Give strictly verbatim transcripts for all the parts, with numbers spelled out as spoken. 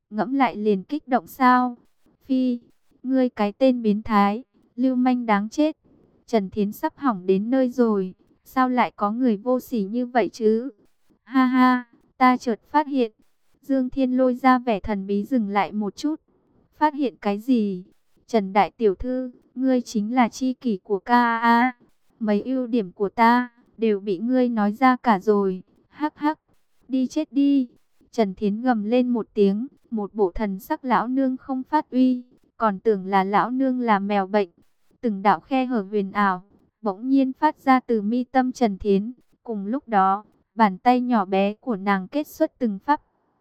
ngẫm lại liền kích động sao? Phi, ngươi cái tên biến thái, lưu manh đáng chết. Trần Thiến sắp hỏng đến nơi rồi, sao lại có người vô sỉ như vậy chứ? Ha ha, ta chợt phát hiện. Dương Thiên Lôi ra vẻ thần bí dừng lại một chút. Phát hiện cái gì? Trần Đại Tiểu Thư, ngươi chính là tri kỷ của ca a. Mấy ưu điểm của ta đều bị ngươi nói ra cả rồi. Hắc hắc, đi chết đi. Trần Thiến gầm lên một tiếng, một bộ thần sắc lão nương không phát uy, còn tưởng là lão nương là mèo bệnh. Từng đạo khe hở huyền ảo bỗng nhiên phát ra từ mi tâm Trần Thiến, cùng lúc đó, bàn tay nhỏ bé của nàng kết xuất từng pháp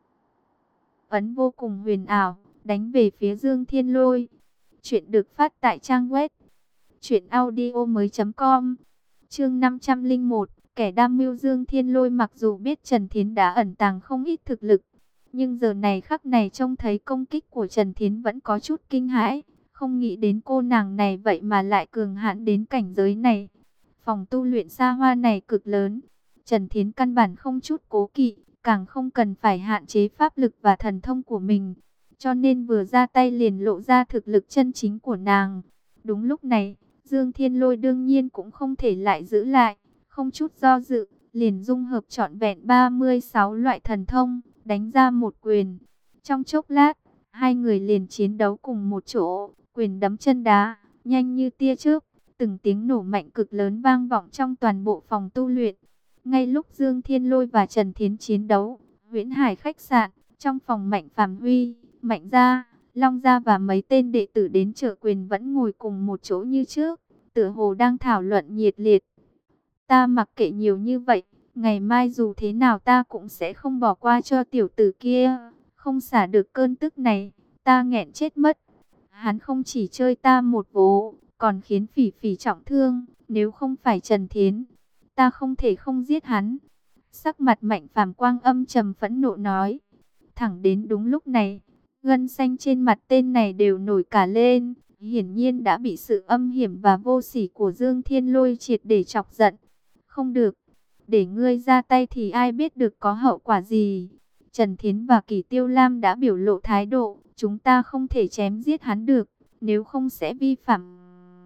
ấn vô cùng huyền ảo, đánh về phía Dương Thiên Lôi. Chuyện được phát tại trang web truyện audio mới chấm com. Chương năm trăm lẻ một, kẻ đam mưu. Dương Thiên Lôi mặc dù biết Trần Thiến đã ẩn tàng không ít thực lực, nhưng giờ này khắc này trông thấy công kích của Trần Thiến vẫn có chút kinh hãi, không nghĩ đến cô nàng này vậy mà lại cường hãn đến cảnh giới này. Phòng tu luyện xa hoa này cực lớn, Trần Thiến căn bản không chút cố kỵ, càng không cần phải hạn chế pháp lực và thần thông của mình, cho nên vừa ra tay liền lộ ra thực lực chân chính của nàng. Đúng lúc này, Dương Thiên Lôi đương nhiên cũng không thể lại giữ lại, không chút do dự, liền dung hợp trọn vẹn ba mươi sáu loại thần thông, đánh ra một quyền. Trong chốc lát, hai người liền chiến đấu cùng một chỗ, quyền đấm chân đá, nhanh như tia chớp, từng tiếng nổ mạnh cực lớn vang vọng trong toàn bộ phòng tu luyện. Ngay lúc Dương Thiên Lôi và Trần Thiến chiến đấu, Huyễn Hải khách sạn, trong phòng Mạnh Phàm Huy, Mạnh Gia, Long Gia và mấy tên đệ tử đến trợ quyền vẫn ngồi cùng một chỗ như trước, tựa hồ đang thảo luận nhiệt liệt. Ta mặc kệ nhiều như vậy, ngày mai dù thế nào ta cũng sẽ không bỏ qua cho tiểu tử kia, không xả được cơn tức này, ta nghẹn chết mất. Hắn không chỉ chơi ta một vố, còn khiến Phỉ Phỉ trọng thương, nếu không phải Trần Thiến, ta không thể không giết hắn. Sắc mặt Mạnh Phàm Quang âm trầm phẫn nộ nói. Thẳng đến đúng lúc này, gân xanh trên mặt tên này đều nổi cả lên, hiển nhiên đã bị sự âm hiểm và vô sỉ của Dương Thiên Lôi triệt để chọc giận. Không được, để ngươi ra tay thì ai biết được có hậu quả gì. Trần Thiến và Kỳ Tiêu Lam đã biểu lộ thái độ, chúng ta không thể chém giết hắn được, nếu không sẽ vi phạm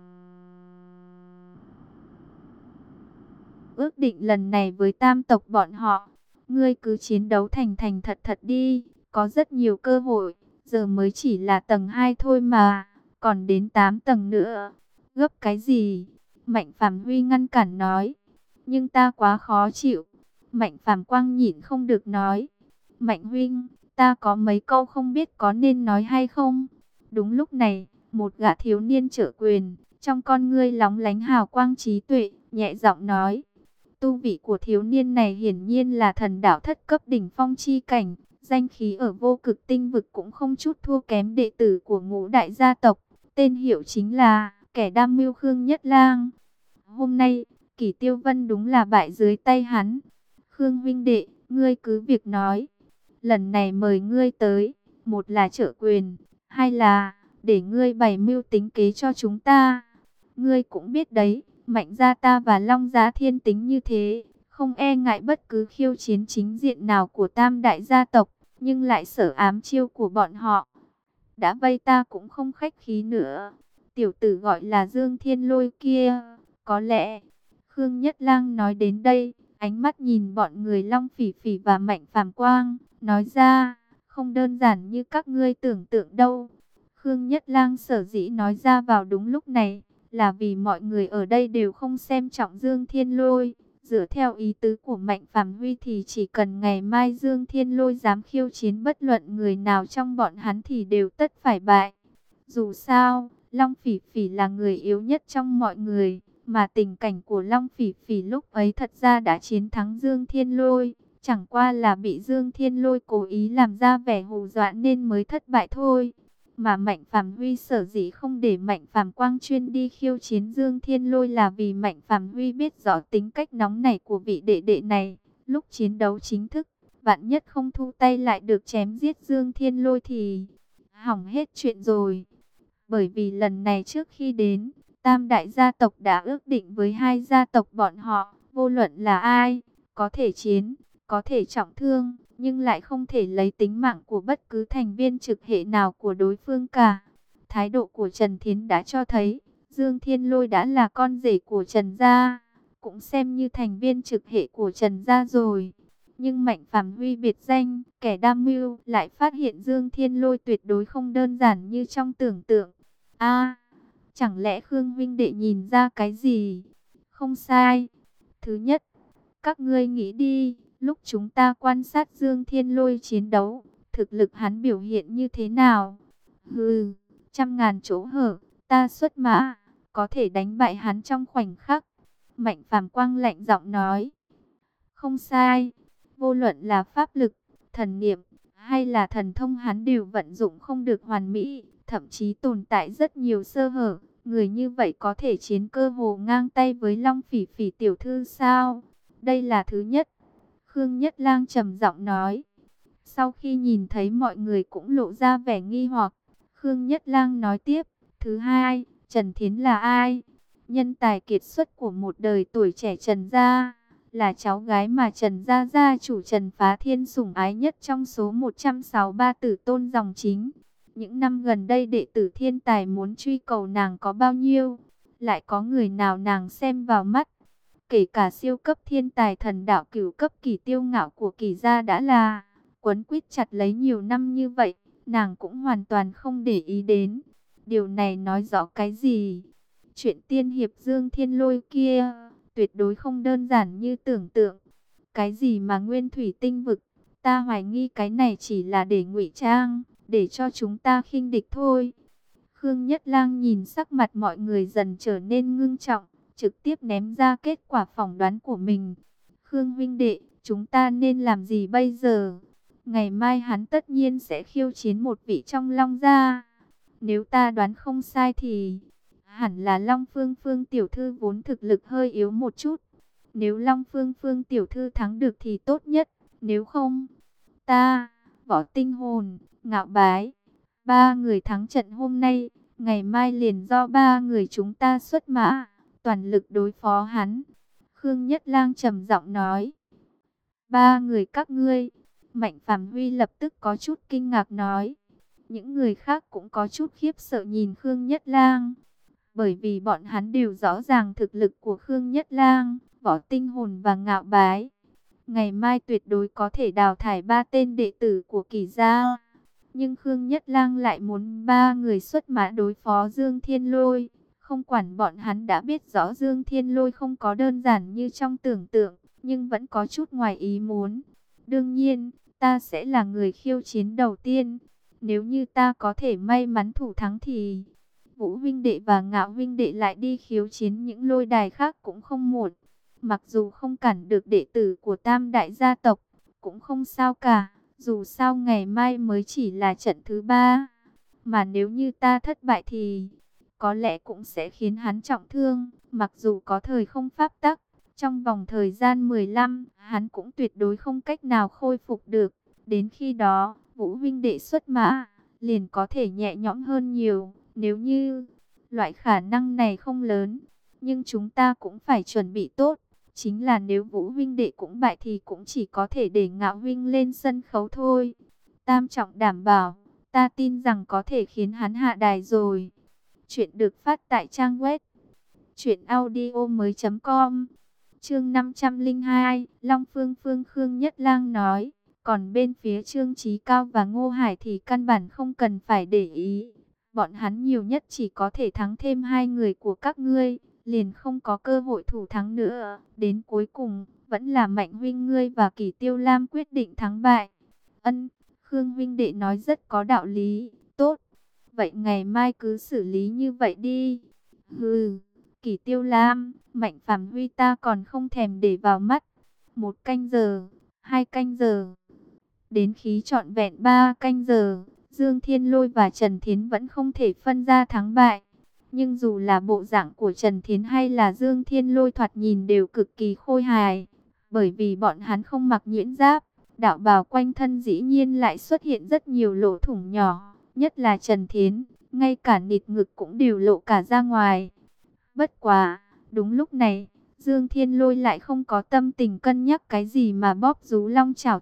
ước định lần này với tam tộc bọn họ. Ngươi cứ chiến đấu thành thành thật thật đi, có rất nhiều cơ hội, giờ mới chỉ là tầng hai thôi mà, còn đến tám tầng nữa. Gấp cái gì? Mạnh Phàm Huy ngăn cản nói. Nhưng ta quá khó chịu. Mạnh Phàm Quang nhịn không được nói. Mạnh huynh, ta có mấy câu không biết có nên nói hay không? Đúng lúc này, một gã thiếu niên trợ quyền, trong con ngươi lóng lánh hào quang trí tuệ, nhẹ giọng nói. Tu vị của thiếu niên này hiển nhiên là thần đạo thất cấp đỉnh phong chi cảnh, danh khí ở vô cực tinh vực cũng không chút thua kém đệ tử của ngũ đại gia tộc, tên hiệu chính là kẻ đam mưu Khương Nhất Lang. Hôm nay, Kỷ Tiêu Vân đúng là bại dưới tay hắn. Khương huynh đệ, ngươi cứ việc nói. Lần này mời ngươi tới, một là trợ quyền, hai là để ngươi bày mưu tính kế cho chúng ta. Ngươi cũng biết đấy, Mạnh gia ta và Long gia thiên tính như thế, không e ngại bất cứ khiêu chiến chính diện nào của tam đại gia tộc, nhưng lại sợ ám chiêu của bọn họ. Đã vây ta cũng không khách khí nữa. Tiểu tử gọi là Dương Thiên Lôi kia, có lẽ... Khương Nhất Lang nói đến đây, ánh mắt nhìn bọn người Long Phỉ Phỉ và Mạnh Phàm Quang, nói ra, không đơn giản như các ngươi tưởng tượng đâu. Khương Nhất Lang sở dĩ nói ra vào đúng lúc này, là vì mọi người ở đây đều không xem trọng Dương Thiên Lôi. Dựa theo ý tứ của Mạnh Phàm Huy thì chỉ cần ngày mai Dương Thiên Lôi dám khiêu chiến bất luận người nào trong bọn hắn thì đều tất phải bại. Dù sao, Long Phỉ Phỉ là người yếu nhất trong mọi người, mà tình cảnh của Long Phỉ Phỉ lúc ấy thật ra đã chiến thắng Dương Thiên Lôi. Chẳng qua là bị Dương Thiên Lôi cố ý làm ra vẻ hù dọa nên mới thất bại thôi. Mà Mạnh Phàm Huy sở dĩ không để Mạnh Phàm Quang chuyên đi khiêu chiến Dương Thiên Lôi là vì Mạnh Phàm Huy biết rõ tính cách nóng nảy của vị đệ đệ này. Lúc chiến đấu chính thức, vạn nhất không thu tay lại được chém giết Dương Thiên Lôi thì hỏng hết chuyện rồi. Bởi vì lần này trước khi đến, tam đại gia tộc đã ước định với hai gia tộc bọn họ, vô luận là ai, có thể chiến, có thể trọng thương, nhưng lại không thể lấy tính mạng của bất cứ thành viên trực hệ nào của đối phương cả. Thái độ của Trần Thiến đã cho thấy, Dương Thiên Lôi đã là con rể của Trần gia, cũng xem như thành viên trực hệ của Trần gia rồi. Nhưng Mạnh Phàm Huy biệt danh, kẻ đa mưu, lại phát hiện Dương Thiên Lôi tuyệt đối không đơn giản như trong tưởng tượng. A, chẳng lẽ Khương huynh đệ nhìn ra cái gì? Không sai. Thứ nhất, các ngươi nghĩ đi, lúc chúng ta quan sát Dương Thiên Lôi chiến đấu, thực lực hắn biểu hiện như thế nào? Hừ, trăm ngàn chỗ hở, ta xuất mã, có thể đánh bại hắn trong khoảnh khắc. Mạnh Phàm Quang lạnh giọng nói. Không sai, vô luận là pháp lực, thần niệm, hay là thần thông hắn đều vận dụng không được hoàn mỹ, thậm chí tồn tại rất nhiều sơ hở. Người như vậy có thể chiến cơ hồ ngang tay với Long Phỉ Phỉ tiểu thư sao? Đây là thứ nhất. Khương Nhất Lang trầm giọng nói. Sau khi nhìn thấy mọi người cũng lộ ra vẻ nghi hoặc, Khương Nhất Lang nói tiếp. Thứ hai, Trần Thiến là ai? Nhân tài kiệt xuất của một đời tuổi trẻ Trần gia, là cháu gái mà Trần gia gia chủ Trần Phá Thiên sủng ái nhất trong số một trăm sáu mươi ba tử tôn dòng chính. Những năm gần đây đệ tử thiên tài muốn truy cầu nàng có bao nhiêu, lại có người nào nàng xem vào mắt. Kể cả siêu cấp thiên tài thần đạo cửu cấp Kỳ Tiêu Ngạo của Kỳ gia đã là quấn quýt chặt lấy nhiều năm như vậy, nàng cũng hoàn toàn không để ý đến. Điều này nói rõ cái gì? Chuyện tiên hiệp Dương Thiên Lôi kia tuyệt đối không đơn giản như tưởng tượng. Cái gì mà nguyên thủy tinh vực, ta hoài nghi cái này chỉ là để ngụy trang, để cho chúng ta khinh địch thôi. Khương Nhất Lang nhìn sắc mặt mọi người dần trở nên ngưng trọng, trực tiếp ném ra kết quả phỏng đoán của mình. Khương huynh đệ, chúng ta nên làm gì bây giờ? Ngày mai hắn tất nhiên sẽ khiêu chiến một vị trong Long gia. Nếu ta đoán không sai thì hẳn là Long Phương Phương tiểu thư vốn thực lực hơi yếu một chút. Nếu Long Phương Phương tiểu thư thắng được thì tốt nhất, nếu không, ta, Võ Tinh Hồn, Ngạo Bái, ba người thắng trận hôm nay, ngày mai liền do ba người chúng ta xuất mã, toàn lực đối phó hắn. Khương Nhất Lang trầm giọng nói. Ba người các ngươi? Mạnh Phàm Huy lập tức có chút kinh ngạc nói. Những người khác cũng có chút khiếp sợ nhìn Khương Nhất Lang, bởi vì bọn hắn đều rõ ràng thực lực của Khương Nhất Lang, Võ Tinh Hồn và Ngạo Bái. Ngày mai tuyệt đối có thể đào thải ba tên đệ tử của Kỳ gia. Nhưng Khương Nhất Lang lại muốn ba người xuất mã đối phó Dương Thiên Lôi. Không quản bọn hắn đã biết rõ Dương Thiên Lôi không có đơn giản như trong tưởng tượng, nhưng vẫn có chút ngoài ý muốn. Đương nhiên, ta sẽ là người khiêu chiến đầu tiên. Nếu như ta có thể may mắn thủ thắng thì Vũ huynh đệ và Ngạo huynh đệ lại đi khiêu chiến những lôi đài khác cũng không muộn. Mặc dù không cản được đệ tử của Tam đại gia tộc, cũng không sao cả. Dù sao ngày mai mới chỉ là trận thứ ba. Mà nếu như ta thất bại thì có lẽ cũng sẽ khiến hắn trọng thương. Mặc dù có thời không pháp tắc, trong vòng thời gian mười lăm, hắn cũng tuyệt đối không cách nào khôi phục được. Đến khi đó, Vũ huynh đệ xuất mã, liền có thể nhẹ nhõm hơn nhiều. Nếu như loại khả năng này không lớn, nhưng chúng ta cũng phải chuẩn bị tốt. Chính là nếu Vũ huynh đệ cũng bại thì cũng chỉ có thể để Ngạo huynh lên sân khấu thôi. Tam trọng đảm bảo, ta tin rằng có thể khiến hắn hạ đài rồi. Chuyện được phát tại trang web truyện audio mới chấm com. Chương năm trăm lẻ hai, Long Phương Phương Khương Nhất Lang nói. Còn bên phía Trương Chí Cao và Ngô Hải thì căn bản không cần phải để ý. Bọn hắn nhiều nhất chỉ có thể thắng thêm hai người của các ngươi, liền không có cơ hội thủ thắng nữa. Đến cuối cùng, vẫn là Mạnh huynh ngươi và Kỳ Tiêu Lam quyết định thắng bại. Ân, Khương huynh đệ nói rất có đạo lý. Tốt, vậy ngày mai cứ xử lý như vậy đi. Hừ, Kỳ Tiêu Lam, Mạnh Phàm Huy ta còn không thèm để vào mắt. Một canh giờ, hai canh giờ, đến khí trọn vẹn ba canh giờ, Dương Thiên Lôi và Trần Thiến vẫn không thể phân ra thắng bại. Nhưng dù là bộ dạng của Trần Thiến hay là Dương Thiên Lôi thoạt nhìn đều cực kỳ khôi hài. Bởi vì bọn hắn không mặc nhuyễn giáp, đạo bào quanh thân dĩ nhiên lại xuất hiện rất nhiều lỗ thủng nhỏ. Nhất là Trần Thiến, ngay cả nịt ngực cũng đều lộ cả ra ngoài. Bất quá, đúng lúc này, Dương Thiên Lôi lại không có tâm tình cân nhắc cái gì mà bóp rú long chảo thủ,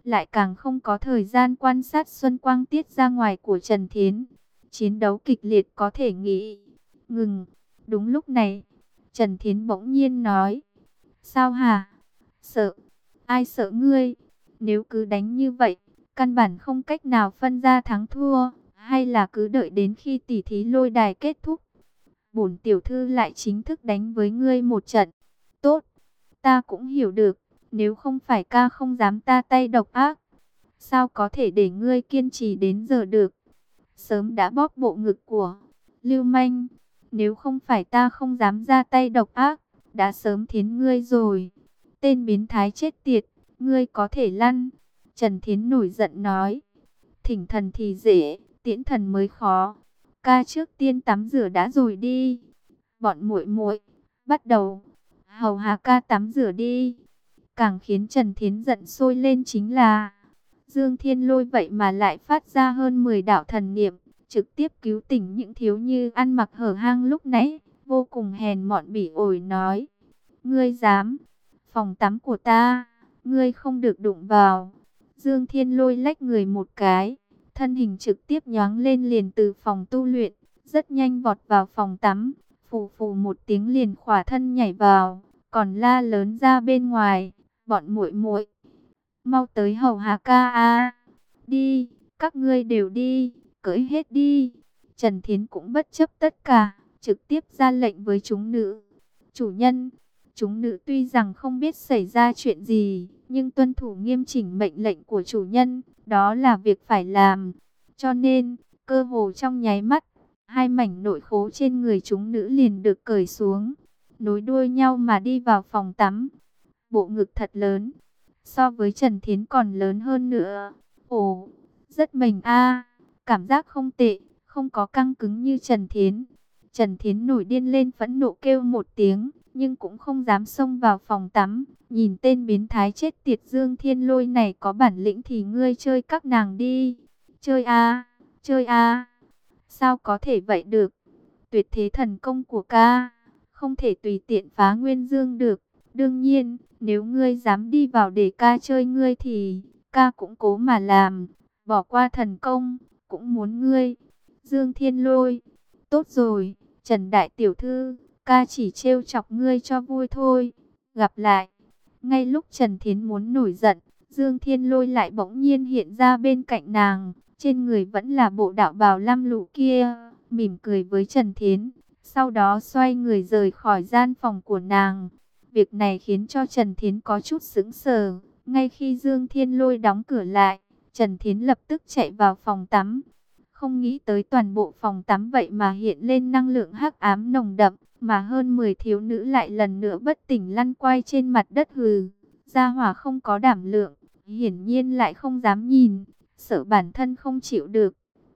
lại càng không có thời gian quan sát xuân quang tiết ra ngoài của Trần Thiến. Chiến đấu kịch liệt có thể nghĩ. Ngừng. Đúng lúc này, Trần Thiến bỗng nhiên nói. Sao hả? Sợ? Ai sợ ngươi? Nếu cứ đánh như vậy, căn bản không cách nào phân ra thắng thua. Hay là cứ đợi đến khi tỉ thí lôi đài kết thúc, bổn tiểu thư lại chính thức đánh với ngươi một trận. Tốt, ta cũng hiểu được. Nếu không phải ca không dám ta tay độc ác, sao có thể để ngươi kiên trì đến giờ được? Sớm đã bóp bộ ngực của lưu manh. Nếu không phải ta không dám ra tay độc ác, đã sớm thiến ngươi rồi. Tên biến thái chết tiệt, ngươi có thể lăn. Trần Thiến nổi giận nói. Thỉnh thần thì dễ, tiễn thần mới khó. Ca trước tiên tắm rửa đã rồi đi. Bọn muội muội bắt đầu. Hầu hạ ca tắm rửa đi. Càng khiến Trần Thiến giận sôi lên chính là Dương Thiên Lôi vậy mà lại phát ra hơn mười đạo thần niệm, trực tiếp cứu tỉnh những thiếu như ăn mặc hở hang lúc nãy, vô cùng hèn mọn bỉ ổi nói. Ngươi dám, phòng tắm của ta, ngươi không được đụng vào. Dương Thiên Lôi lách người một cái, thân hình trực tiếp nhoáng lên liền từ phòng tu luyện, rất nhanh vọt vào phòng tắm, phù phù một tiếng liền khỏa thân nhảy vào, còn la lớn ra bên ngoài, bọn muội muội mau tới hầu hạ ca a. Đi, các ngươi đều đi, cưỡi hết đi. Trần Thiến cũng bất chấp tất cả, trực tiếp ra lệnh với chúng nữ. Chủ nhân, chúng nữ tuy rằng không biết xảy ra chuyện gì, nhưng tuân thủ nghiêm chỉnh mệnh lệnh của chủ nhân, đó là việc phải làm. Cho nên, cơ hồ trong nháy mắt, hai mảnh nội khố trên người chúng nữ liền được cởi xuống, nối đuôi nhau mà đi vào phòng tắm. Bộ ngực thật lớn, so với Trần Thiến còn lớn hơn nữa. Ồ, rất mềm a, cảm giác không tệ, không có căng cứng như Trần Thiến. Trần Thiến nổi điên lên phẫn nộ kêu một tiếng, nhưng cũng không dám xông vào phòng tắm. Nhìn tên biến thái chết tiệt Dương Thiên Lôi này có bản lĩnh thì ngươi chơi các nàng đi. Chơi a, chơi a. Sao có thể vậy được? Tuyệt thế thần công của ca, không thể tùy tiện phá nguyên dương được. Đương nhiên, nếu ngươi dám đi vào để ca chơi ngươi thì ca cũng cố mà làm. Bỏ qua thần công, cũng muốn ngươi. Dương Thiên Lôi, tốt rồi, Trần Đại Tiểu Thư, ca chỉ trêu chọc ngươi cho vui thôi. Gặp lại. Ngay lúc Trần Thiến muốn nổi giận, Dương Thiên Lôi lại bỗng nhiên hiện ra bên cạnh nàng. Trên người vẫn là bộ đạo bào lam lũ kia, mỉm cười với Trần Thiến. Sau đó xoay người rời khỏi gian phòng của nàng. Việc này khiến cho Trần Thiến có chút sững sờ. Ngay khi Dương Thiên Lôi đóng cửa lại, Trần Thiến lập tức chạy vào phòng tắm. Không nghĩ tới toàn bộ phòng tắm vậy mà hiện lên năng lượng hắc ám nồng đậm, mà hơn mười thiếu nữ lại lần nữa bất tỉnh lăn quay trên mặt đất hừ. Gia hỏa không có đảm lượng, hiển nhiên lại không dám nhìn, sợ bản thân không chịu được.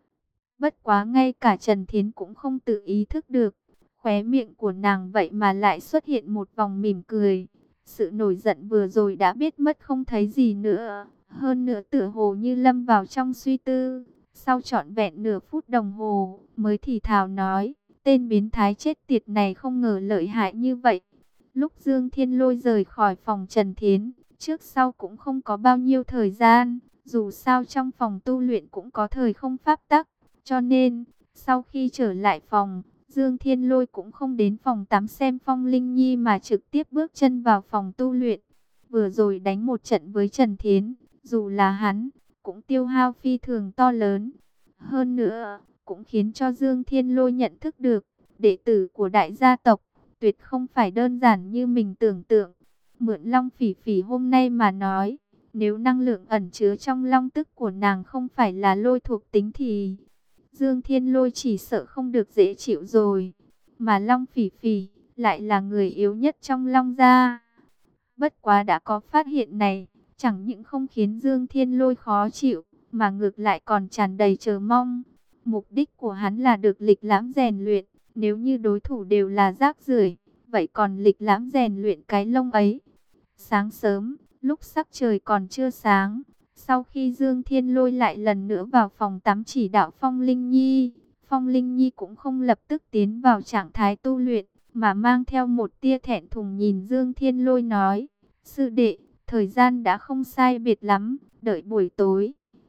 Bất quá ngay cả Trần Thiến cũng không tự ý thức được, khóe miệng của nàng vậy mà lại xuất hiện một vòng mỉm cười. Sự nổi giận vừa rồi đã biết mất không thấy gì nữa, hơn nữa tựa hồ như lâm vào trong suy tư. Sau trọn vẹn nửa phút đồng hồ, mới thì thào nói, tên biến thái chết tiệt này không ngờ lợi hại như vậy. Lúc Dương Thiên Lôi rời khỏi phòng Trần Thiến, trước sau cũng không có bao nhiêu thời gian, dù sao trong phòng tu luyện cũng có thời không pháp tắc, cho nên, sau khi trở lại phòng, Dương Thiên Lôi cũng không đến phòng tắm xem Phong Linh Nhi mà trực tiếp bước chân vào phòng tu luyện. Vừa rồi đánh một trận với Trần Thiến, dù là hắn, cũng tiêu hao phi thường to lớn. Hơn nữa, cũng khiến cho Dương Thiên Lôi nhận thức được, đệ tử của đại gia tộc, tuyệt không phải đơn giản như mình tưởng tượng. Mượn Long Phỉ Phỉ hôm nay mà nói, nếu năng lượng ẩn chứa trong long tức của nàng không phải là lôi thuộc tính thì Dương Thiên Lôi chỉ sợ không được dễ chịu rồi. Mà Long Phỉ Phỉ lại là người yếu nhất trong Long gia. Bất quá đã có phát hiện này, chẳng những không khiến Dương Thiên Lôi khó chịu, mà ngược lại còn tràn đầy chờ mong. Mục đích của hắn là được lịch lãm rèn luyện, nếu như đối thủ đều là rác rưởi, vậy còn lịch lãm rèn luyện cái lông ấy. Sáng sớm, lúc sắc trời còn chưa sáng, sau khi Dương Thiên Lôi lại lần nữa vào phòng tắm chỉ đạo Phong Linh Nhi, Phong Linh Nhi cũng không lập tức tiến vào trạng thái tu luyện, mà mang theo một tia thẹn thùng nhìn Dương Thiên Lôi nói, sư đệ, thời gian đã không sai biệt lắm, đợi buổi tối.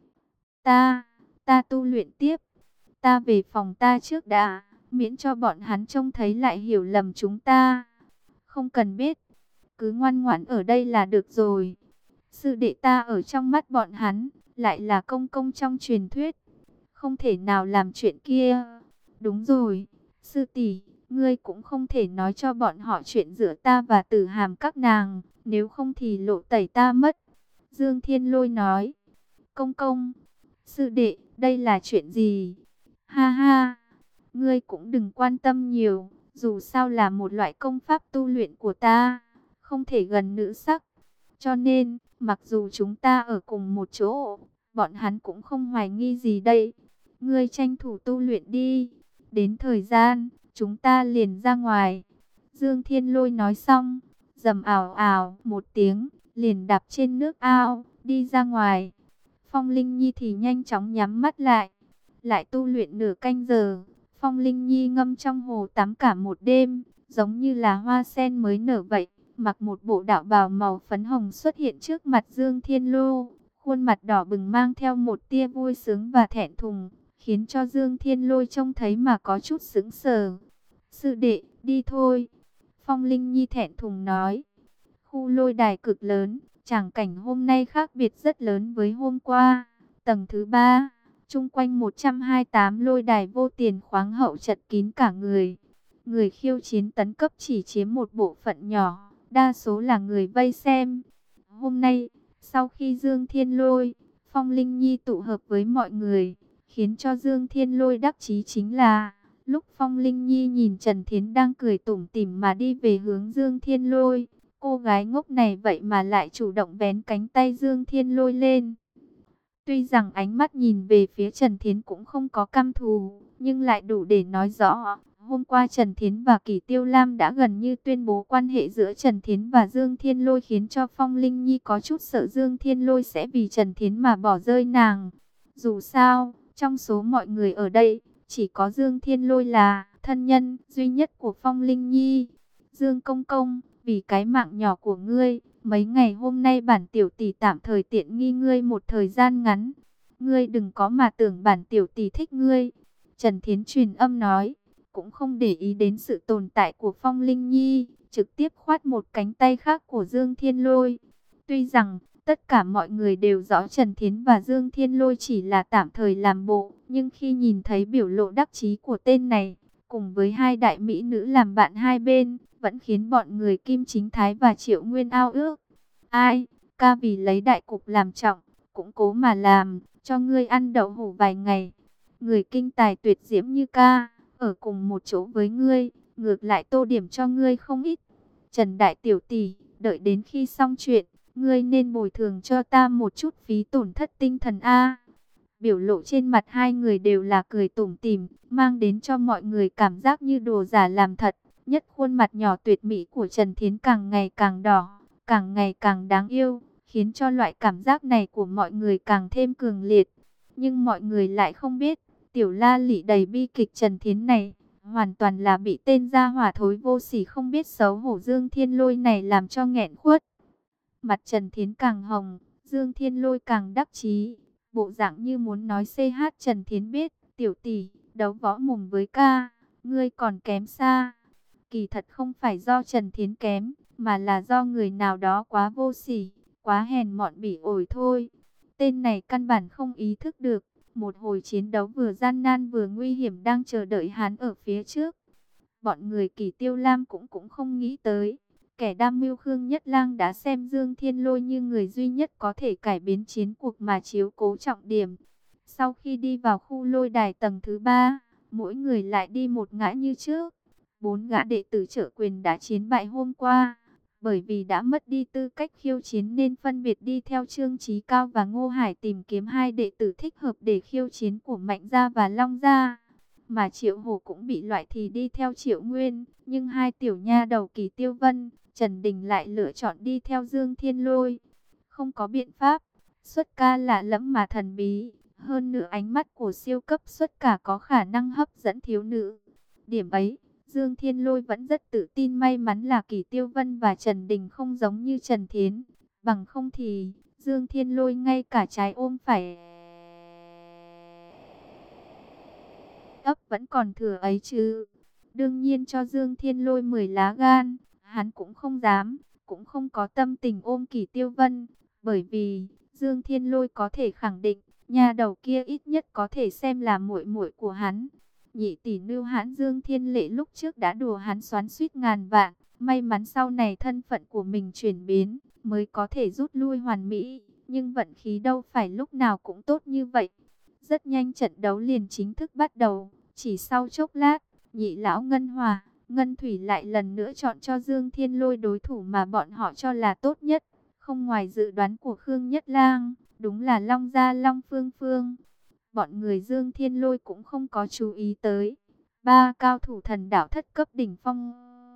Ta, ta tu luyện tiếp. Ta về phòng ta trước đã, miễn cho bọn hắn trông thấy lại hiểu lầm chúng ta. Không cần biết, cứ ngoan ngoãn ở đây là được rồi. Sư đệ ta ở trong mắt bọn hắn, lại là công công trong truyền thuyết. Không thể nào làm chuyện kia. Đúng rồi, sư tỷ, ngươi cũng không thể nói cho bọn họ chuyện giữa ta và Tử Hàm các nàng, nếu không thì lộ tẩy ta mất. Dương Thiên Lôi nói, công công, sư đệ, đây là chuyện gì? Ha ha, ngươi cũng đừng quan tâm nhiều, dù sao là một loại công pháp tu luyện của ta, không thể gần nữ sắc. Cho nên, mặc dù chúng ta ở cùng một chỗ, bọn hắn cũng không hoài nghi gì đây. Ngươi tranh thủ tu luyện đi, đến thời gian, chúng ta liền ra ngoài. Dương Thiên Lôi nói xong, rầm ảo ảo một tiếng, liền đạp trên nước ao, đi ra ngoài. Phong Linh Nhi thì nhanh chóng nhắm mắt lại, lại tu luyện nửa canh giờ. Phong Linh Nhi ngâm trong hồ tắm cả một đêm, giống như là hoa sen mới nở vậy. Mặc một bộ đạo bào màu phấn hồng xuất hiện trước mặt Dương Thiên Lô, khuôn mặt đỏ bừng mang theo một tia vui sướng và thẹn thùng, khiến cho Dương Thiên Lôi trông thấy mà có chút sững sờ. Sư đệ, đi thôi. Phong Linh Nhi thẹn thùng nói. Khu lôi đài cực lớn, tràng cảnh hôm nay khác biệt rất lớn với hôm qua. Tầng thứ ba, chung quanh một trăm hai mươi tám lôi đài vô tiền khoáng hậu chật kín cả người. Người khiêu chiến tấn cấp chỉ chiếm một bộ phận nhỏ, đa số là người vây xem. Hôm nay, sau khi Dương Thiên Lôi, Phong Linh Nhi tụ hợp với mọi người, khiến cho Dương Thiên Lôi đắc chí chính là, lúc Phong Linh Nhi nhìn Trần Thiến đang cười tủm tỉm mà đi về hướng Dương Thiên Lôi, cô gái ngốc này vậy mà lại chủ động vén cánh tay Dương Thiên Lôi lên. Tuy rằng ánh mắt nhìn về phía Trần Thiến cũng không có căm thù, nhưng lại đủ để nói rõ, hôm qua Trần Thiến và Kỷ Tiêu Lam đã gần như tuyên bố quan hệ giữa Trần Thiến và Dương Thiên Lôi, khiến cho Phong Linh Nhi có chút sợ Dương Thiên Lôi sẽ vì Trần Thiến mà bỏ rơi nàng. Dù sao, trong số mọi người ở đây, chỉ có Dương Thiên Lôi là thân nhân duy nhất của Phong Linh Nhi. Dương công công, vì cái mạng nhỏ của ngươi, mấy ngày hôm nay bản tiểu tỷ tạm thời tiện nghi ngươi một thời gian ngắn. Ngươi đừng có mà tưởng bản tiểu tỷ thích ngươi. Trần Thiến truyền âm nói, cũng không để ý đến sự tồn tại của Phong Linh Nhi, trực tiếp khoát một cánh tay khác của Dương Thiên Lôi. Tuy rằng, tất cả mọi người đều rõ Trần Thiến và Dương Thiên Lôi chỉ là tạm thời làm bộ, nhưng khi nhìn thấy biểu lộ đắc chí của tên này, cùng với hai đại mỹ nữ làm bạn hai bên, vẫn khiến bọn người Kim Chính Thái và Triệu Nguyên ao ước. Ai, ca vì lấy đại cục làm trọng, cũng cố mà làm, cho ngươi ăn đậu hũ vài ngày. Người kinh tài tuyệt diễm như ca, ở cùng một chỗ với ngươi, ngược lại tô điểm cho ngươi không ít. Trần Đại Tiểu Tỷ, đợi đến khi xong chuyện, ngươi nên bồi thường cho ta một chút phí tổn thất tinh thần a. Biểu lộ trên mặt hai người đều là cười tủm tỉm, mang đến cho mọi người cảm giác như đồ giả làm thật. Nhất khuôn mặt nhỏ tuyệt mỹ của Trần Thiến càng ngày càng đỏ, càng ngày càng đáng yêu, khiến cho loại cảm giác này của mọi người càng thêm cường liệt. Nhưng mọi người lại không biết, tiểu la lị đầy bi kịch Trần Thiến này, hoàn toàn là bị tên gia hỏa thối vô sỉ không biết xấu hổ Dương Thiên Lôi này làm cho nghẹn khuất. Mặt Trần Thiến càng hồng, Dương Thiên Lôi càng đắc chí, bộ dạng như muốn nói xê hát Trần Thiến biết, tiểu tỷ, đấu võ mồm với ca, ngươi còn kém xa. Kỳ thật không phải do Trần Thiến kém, mà là do người nào đó quá vô sỉ, quá hèn mọn bỉ ổi thôi. Tên này căn bản không ý thức được, một hồi chiến đấu vừa gian nan vừa nguy hiểm đang chờ đợi hắn ở phía trước. Bọn người Kỷ Tiêu Lam cũng cũng không nghĩ tới, kẻ đam mưu Khương Nhất Lang đã xem Dương Thiên Lôi như người duy nhất có thể cải biến chiến cuộc mà chiếu cố trọng điểm. Sau khi đi vào khu lôi đài tầng thứ ba, mỗi người lại đi một ngã như trước. Bốn gã đệ tử Trợ Quyền đã chiến bại hôm qua, bởi vì đã mất đi tư cách khiêu chiến nên phân biệt đi theo Trương Chí Cao và Ngô Hải tìm kiếm hai đệ tử thích hợp để khiêu chiến của Mạnh Gia và Long Gia. Mà Triệu Hổ cũng bị loại thì đi theo Triệu Nguyên, nhưng hai tiểu nha đầu Kỳ Tiêu Vân, Trần Đình lại lựa chọn đi theo Dương Thiên Lôi. Không có biện pháp, xuất ca lạ lẫm mà thần bí, hơn nữa ánh mắt của siêu cấp xuất cả có khả năng hấp dẫn thiếu nữ. Điểm ấy, Dương Thiên Lôi vẫn rất tự tin, may mắn là Kỷ Tiêu Vân và Trần Đình không giống như Trần Thiến. Bằng không thì, Dương Thiên Lôi ngay cả trái ôm phải ấp vẫn còn thừa ấy chứ. Đương nhiên cho Dương Thiên Lôi mười lá gan, hắn cũng không dám, cũng không có tâm tình ôm Kỷ Tiêu Vân, bởi vì Dương Thiên Lôi có thể khẳng định, nha đầu kia ít nhất có thể xem là muội muội của hắn. Nhị tỷ Nưu Hãn Dương Thiên Lệ lúc trước đã đùa hắn xoắn xuýt ngàn vạn, may mắn sau này thân phận của mình chuyển biến, mới có thể rút lui hoàn mỹ, nhưng vận khí đâu phải lúc nào cũng tốt như vậy. Rất nhanh trận đấu liền chính thức bắt đầu, chỉ sau chốc lát, Nhị lão Ngân Hòa, Ngân Thủy lại lần nữa chọn cho Dương Thiên Lôi đối thủ mà bọn họ cho là tốt nhất, không ngoài dự đoán của Khương Nhất Lang, đúng là Long Gia Long Phương Phương. Bọn người Dương Thiên Lôi cũng không có chú ý tới, ba cao thủ thần đạo thất cấp đỉnh phong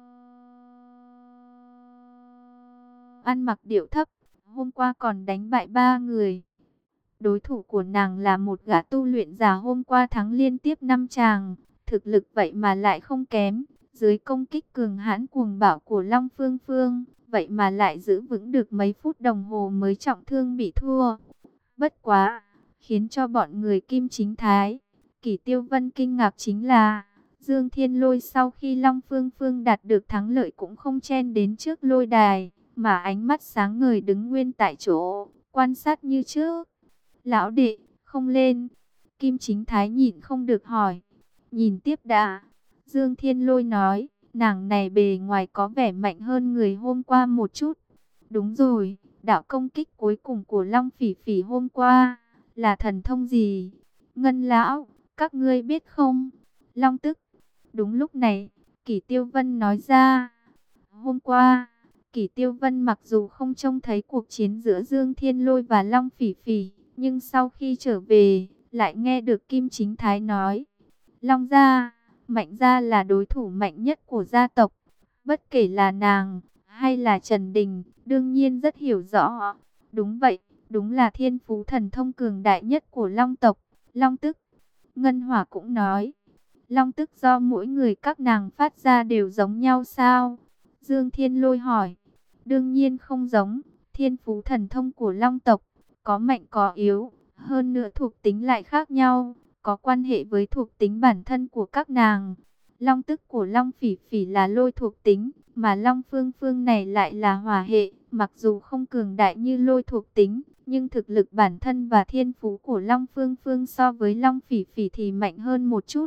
ăn mặc điệu thấp, hôm qua còn đánh bại ba người. Đối thủ của nàng là một gã tu luyện giả hôm qua thắng liên tiếp năm chàng, thực lực vậy mà lại không kém, dưới công kích cường hãn cuồng bạo của Long Phương Phương, vậy mà lại giữ vững được mấy phút đồng hồ mới trọng thương bị thua. Bất quá, khiến cho bọn người Kim Chính Thái, Kỷ Tiêu Vân kinh ngạc chính là, Dương Thiên Lôi sau khi Long Phương Phương đạt được thắng lợi cũng không chen đến trước lôi đài, mà ánh mắt sáng ngời đứng nguyên tại chỗ, quan sát như trước. Lão đệ, không lên. Kim Chính Thái nhịn không được hỏi. Nhìn tiếp đã. Dương Thiên Lôi nói, nàng này bề ngoài có vẻ mạnh hơn người hôm qua một chút. Đúng rồi, đạo công kích cuối cùng của Long Phỉ Phỉ hôm qua là thần thông gì? Ngân lão, các ngươi biết không? Long tức. Đúng lúc này, Kỷ Tiêu Vân nói ra. Hôm qua, Kỷ Tiêu Vân mặc dù không trông thấy cuộc chiến giữa Dương Thiên Lôi và Long Phỉ Phỉ, nhưng sau khi trở về, lại nghe được Kim Chính Thái nói, Long gia, Mạnh gia là đối thủ mạnh nhất của gia tộc. Bất kể là nàng, hay là Trần Đình, đương nhiên rất hiểu rõ. Đúng vậy, đúng là thiên phú thần thông cường đại nhất của Long tộc, Long tức. Ngân Hỏa cũng nói, Long tức do mỗi người các nàng phát ra đều giống nhau sao? Dương Thiên Lôi hỏi, đương nhiên không giống, thiên phú thần thông của Long tộc có mạnh có yếu, hơn nữa thuộc tính lại khác nhau, có quan hệ với thuộc tính bản thân của các nàng. Long tức của Long Phỉ Phỉ là lôi thuộc tính, mà Long Phương Phương này lại là hỏa hệ, mặc dù không cường đại như lôi thuộc tính, nhưng thực lực bản thân và thiên phú của Long Phương Phương so với Long Phỉ Phỉ thì mạnh hơn một chút.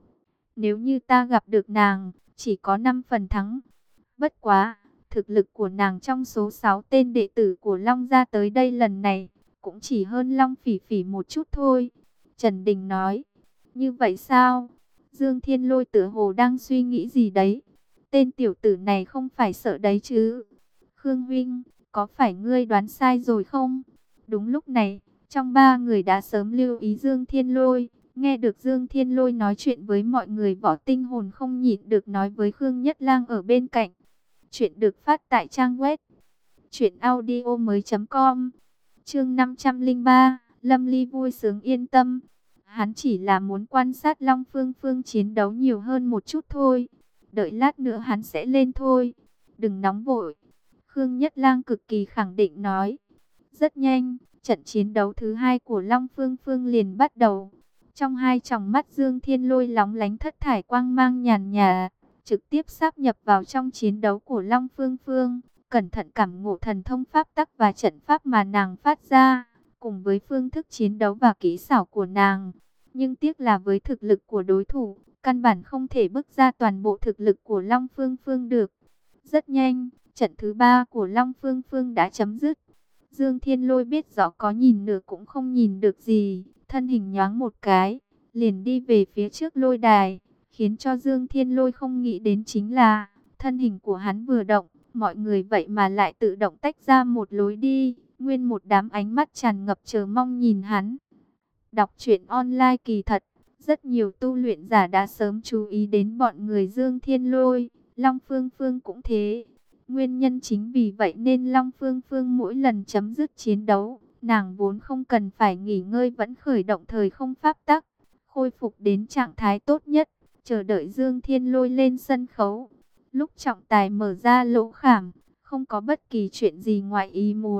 Nếu như ta gặp được nàng, chỉ có năm phần thắng. Bất quá, thực lực của nàng trong số sáu tên đệ tử của Long gia tới đây lần này, cũng chỉ hơn Long Phỉ Phỉ một chút thôi. Trần Đình nói, như vậy sao? Dương Thiên Lôi tựa hồ đang suy nghĩ gì đấy. Tên tiểu tử này không phải sợ đấy chứ. Khương huynh, có phải ngươi đoán sai rồi không? Đúng lúc này, trong ba người đã sớm lưu ý Dương Thiên Lôi. Nghe được Dương Thiên Lôi nói chuyện với mọi người, Võ Tinh Hồn không nhịn được nói với Khương Nhất Lang ở bên cạnh. Chuyện được phát tại trang web truyện audio mới chấm com. Chương năm trăm lẻ ba, Lâm Ly vui sướng yên tâm. Hắn chỉ là muốn quan sát Long Phương Phương chiến đấu nhiều hơn một chút thôi. Đợi lát nữa hắn sẽ lên thôi. Đừng nóng vội. Khương Nhất Lang cực kỳ khẳng định nói. Rất nhanh, trận chiến đấu thứ hai của Long Phương Phương liền bắt đầu. Trong hai tròng mắt Dương Thiên Lôi lóng lánh thất thải quang mang nhàn nhạt, trực tiếp sáp nhập vào trong chiến đấu của Long Phương Phương. Cẩn thận cảm ngộ thần thông pháp tắc và trận pháp mà nàng phát ra, cùng với phương thức chiến đấu và kỹ xảo của nàng. Nhưng tiếc là với thực lực của đối thủ, căn bản không thể bức ra toàn bộ thực lực của Long Phương Phương được. Rất nhanh, trận thứ ba của Long Phương Phương đã chấm dứt. Dương Thiên Lôi biết rõ có nhìn nửa cũng không nhìn được gì, thân hình nhoáng một cái, liền đi về phía trước lôi đài. Khiến cho Dương Thiên Lôi không nghĩ đến chính là, thân hình của hắn vừa động, mọi người vậy mà lại tự động tách ra một lối đi, nguyên một đám ánh mắt tràn ngập chờ mong nhìn hắn. Đọc truyện online kỳ thật, rất nhiều tu luyện giả đã sớm chú ý đến bọn người Dương Thiên Lôi, Long Phương Phương cũng thế. Nguyên nhân chính vì vậy nên Long Phương Phương mỗi lần chấm dứt chiến đấu, nàng vốn không cần phải nghỉ ngơi vẫn khởi động thời không pháp tắc, khôi phục đến trạng thái tốt nhất, chờ đợi Dương Thiên Lôi lên sân khấu. Lúc trọng tài mở ra lỗ khảm, không có bất kỳ chuyện gì ngoài ý muốn,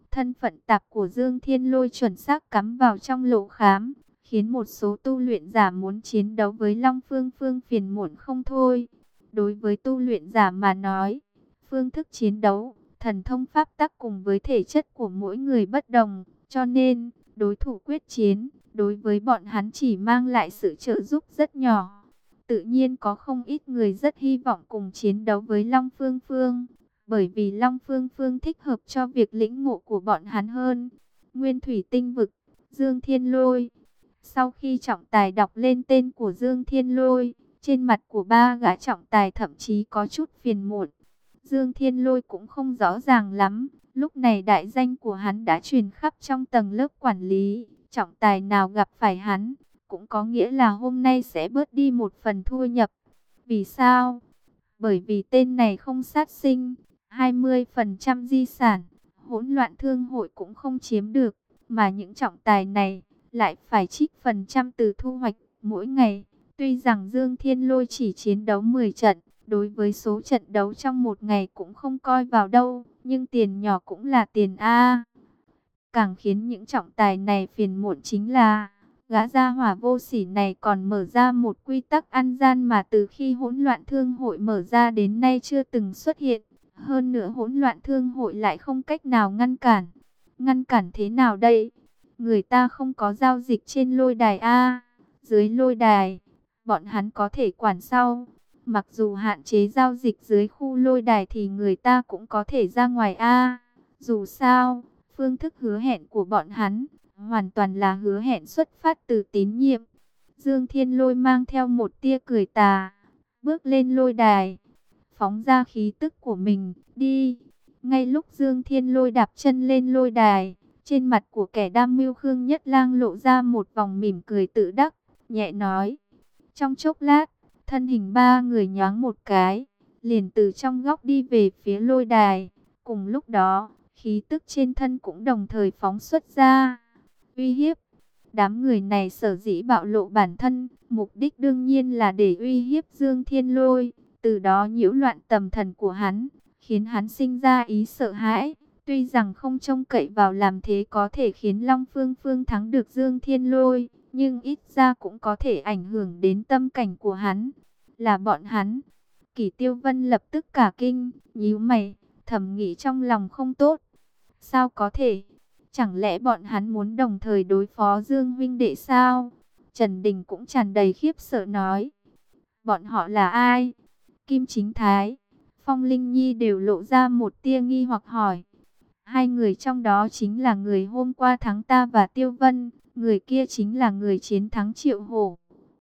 Thân phận tạp của Dương Thiên Lôi chuẩn xác cắm vào trong lỗ khám, khiến một số tu luyện giả muốn chiến đấu với Long Phương Phương phiền muộn không thôi. Đối với tu luyện giả mà nói, phương thức chiến đấu, thần thông pháp tắc cùng với thể chất của mỗi người bất đồng, cho nên đối thủ quyết chiến đối với bọn hắn chỉ mang lại sự trợ giúp rất nhỏ. Tự nhiên có không ít người rất hy vọng cùng chiến đấu với Long Phương Phương, bởi vì Long Phương Phương thích hợp cho việc lĩnh ngộ của bọn hắn hơn. Nguyên Thủy Tinh Vực, Dương Thiên Lôi. Sau khi trọng tài đọc lên tên của Dương Thiên Lôi, trên mặt của ba gã trọng tài thậm chí có chút phiền muộn. Dương Thiên Lôi cũng không rõ ràng lắm, lúc này đại danh của hắn đã truyền khắp trong tầng lớp quản lý, trọng tài nào gặp phải hắn, cũng có nghĩa là hôm nay sẽ bớt đi một phần thu nhập. Vì sao? Bởi vì tên này không sát sinh, hai mươi phần trăm di sản, hỗn loạn thương hội cũng không chiếm được, mà những trọng tài này lại phải trích phần trăm từ thu hoạch mỗi ngày. Tuy rằng Dương Thiên Lôi chỉ chiến đấu mười trận, đối với số trận đấu trong một ngày cũng không coi vào đâu, nhưng tiền nhỏ cũng là tiền A. Càng khiến những trọng tài này phiền muộn chính là, gã gia hỏa vô sỉ này còn mở ra một quy tắc ăn gian mà từ khi hỗn loạn thương hội mở ra đến nay chưa từng xuất hiện. Hơn nữa hỗn loạn thương hội lại không cách nào ngăn cản. Ngăn cản thế nào đây? Người ta không có giao dịch trên lôi đài A. Dưới lôi đài, bọn hắn có thể quản sau. Mặc dù hạn chế giao dịch dưới khu lôi đài thì người ta cũng có thể ra ngoài A. Dù sao, phương thức hứa hẹn của bọn hắn hoàn toàn là hứa hẹn xuất phát từ tín nhiệm. Dương Thiên Lôi mang theo một tia cười tà, bước lên lôi đài, phóng ra khí tức của mình, đi. Ngay lúc Dương Thiên Lôi đạp chân lên lôi đài, trên mặt của kẻ đam mưu Khương Nhất Lang lộ ra một vòng mỉm cười tự đắc, nhẹ nói. Trong chốc lát, thân hình ba người nhoáng một cái, liền từ trong góc đi về phía lôi đài. Cùng lúc đó, khí tức trên thân cũng đồng thời phóng xuất ra. Uy hiếp. Đám người này sở dĩ bạo lộ bản thân, mục đích đương nhiên là để uy hiếp Dương Thiên Lôi, từ đó nhiễu loạn tầm thần của hắn, khiến hắn sinh ra ý sợ hãi. Tuy rằng không trông cậy vào làm thế có thể khiến Long Phương Phương thắng được Dương Thiên Lôi, nhưng ít ra cũng có thể ảnh hưởng đến tâm cảnh của hắn. Là bọn hắn. Kỷ Tiêu Vân lập tức cả kinh, nhíu mày, thầm nghĩ trong lòng không tốt. Sao có thể? Chẳng lẽ bọn hắn muốn đồng thời đối phó Dương huynh đệ sao? Trần Đình cũng tràn đầy khiếp sợ nói. Bọn họ là ai? Kim Chính Thái, Phong Linh Nhi đều lộ ra một tia nghi hoặc hỏi. Hai người trong đó chính là người hôm qua thắng ta và Tiêu Vân, người kia chính là người chiến thắng Triệu Hổ.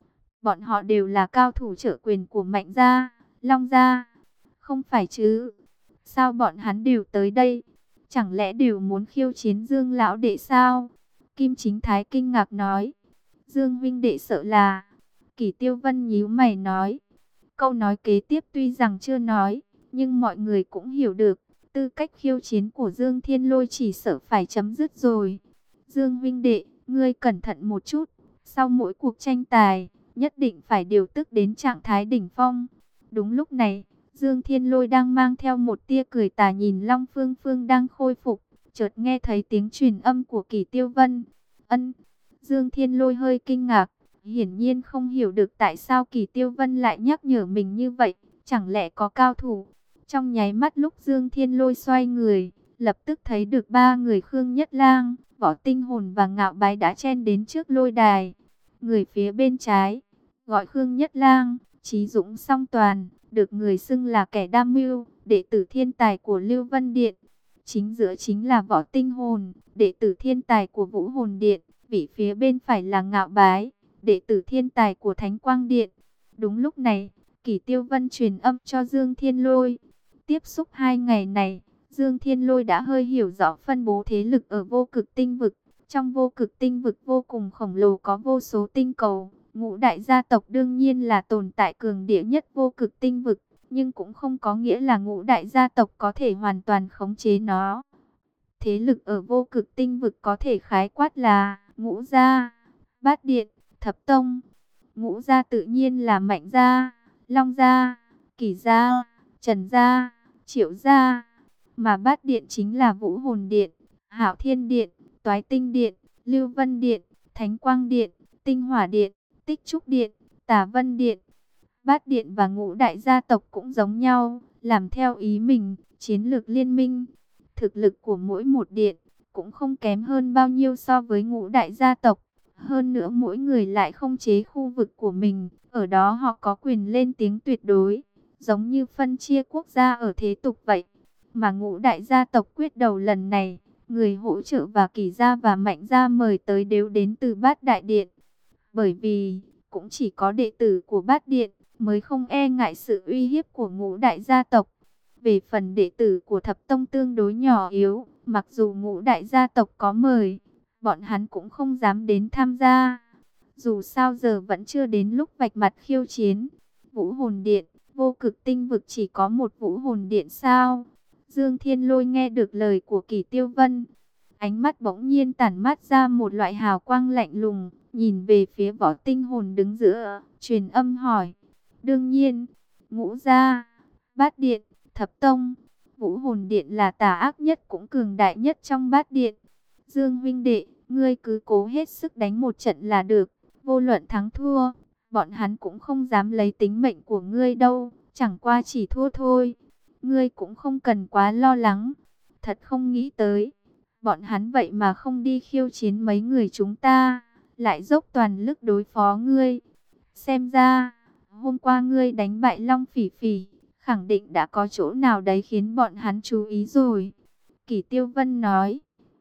Bọn họ đều là cao thủ trợ quyền của Mạnh gia, Long gia. Không phải chứ? Sao bọn hắn đều tới đây? Chẳng lẽ đều muốn khiêu chiến Dương lão đệ sao? Kim Chính Thái kinh ngạc nói. Dương huynh đệ sợ là... Kỷ Tiêu Vân nhíu mày nói. Câu nói kế tiếp tuy rằng chưa nói, nhưng mọi người cũng hiểu được. Tư cách khiêu chiến của Dương Thiên Lôi chỉ sợ phải chấm dứt rồi. Dương huynh đệ, ngươi cẩn thận một chút. Sau mỗi cuộc tranh tài, nhất định phải điều tức đến trạng thái đỉnh phong. Đúng lúc này, Dương Thiên Lôi đang mang theo một tia cười tà nhìn Long Phương Phương đang khôi phục. Chợt nghe thấy tiếng truyền âm của Kỷ Tiêu Vân. Ân, Dương Thiên Lôi hơi kinh ngạc. Hiển nhiên không hiểu được tại sao Kỷ Tiêu Vân lại nhắc nhở mình như vậy. Chẳng lẽ có cao thủ? Trong nháy mắt lúc Dương Thiên Lôi xoay người, lập tức thấy được ba người Khương Nhất Lang, Võ Tinh Hồn và Ngạo Bái đã chen đến trước lôi đài. Người phía bên trái, gọi Khương Nhất Lang, Chí Dũng Song Toàn, được người xưng là kẻ đam mưu, đệ tử thiên tài của Lưu Vân Điện. Chính giữa chính là Võ Tinh Hồn, đệ tử thiên tài của Vũ Hồn Điện. Vị phía bên phải là Ngạo Bái, đệ tử thiên tài của Thánh Quang Điện. Đúng lúc này, Kỷ Tiêu Vân truyền âm cho Dương Thiên Lôi. Tiếp xúc hai ngày này, Dương Thiên Lôi đã hơi hiểu rõ phân bố thế lực ở vô cực tinh vực. Trong vô cực tinh vực vô cùng khổng lồ có vô số tinh cầu. Ngũ đại gia tộc đương nhiên là tồn tại cường địa nhất vô cực tinh vực, nhưng cũng không có nghĩa là ngũ đại gia tộc có thể hoàn toàn khống chế nó. Thế lực ở vô cực tinh vực có thể khái quát là Ngũ gia, Bát điện, Thập tông. Ngũ gia tự nhiên là Mạnh gia, Long gia, Kỷ gia, Trần gia, Triệu gia, mà Bát điện chính là Vũ Hồn Điện, Hạo Thiên Điện, Toái Tinh Điện, Lưu Vân Điện, Thánh Quang Điện, Tinh Hỏa Điện, Tích Trúc Điện, Tà Vân Điện. Bát Điện và ngũ đại gia tộc cũng giống nhau, làm theo ý mình, chiến lược liên minh. Thực lực của mỗi một điện cũng không kém hơn bao nhiêu so với ngũ đại gia tộc. Hơn nữa mỗi người lại không chế khu vực của mình, ở đó họ có quyền lên tiếng tuyệt đối, giống như phân chia quốc gia ở thế tục vậy. Mà ngũ đại gia tộc quyết đầu lần này, người hỗ trợ và Kỷ gia và Mạnh gia mời tới đều đến từ Bát Đại Điện. Bởi vì, cũng chỉ có đệ tử của Bát Điện mới không e ngại sự uy hiếp của ngũ đại gia tộc. Về phần đệ tử của Thập Tông tương đối nhỏ yếu, mặc dù ngũ đại gia tộc có mời, bọn hắn cũng không dám đến tham gia. Dù sao giờ vẫn chưa đến lúc vạch mặt khiêu chiến. Vũ Hồn Điện, Vô Cực Tinh Vực chỉ có một Vũ Hồn Điện sao? Dương Thiên Lôi nghe được lời của Kỷ Tiêu Vân, ánh mắt bỗng nhiên tản mát ra một loại hào quang lạnh lùng, nhìn về phía Võ Tinh Hồn đứng giữa, truyền âm hỏi. Đương nhiên, Ngũ gia, Bát Điện, Thập Tông, Vũ Hồn Điện là tà ác nhất cũng cường đại nhất trong Bát Điện. Dương huynh đệ, ngươi cứ cố hết sức đánh một trận là được, vô luận thắng thua, bọn hắn cũng không dám lấy tính mệnh của ngươi đâu, chẳng qua chỉ thua thôi. Ngươi cũng không cần quá lo lắng. Thật không nghĩ tới, bọn hắn vậy mà không đi khiêu chiến mấy người chúng ta, lại dốc toàn lực đối phó ngươi. Xem ra, hôm qua ngươi đánh bại Long Phỉ Phỉ, khẳng định đã có chỗ nào đấy khiến bọn hắn chú ý rồi. Kỷ Tiêu Vân nói.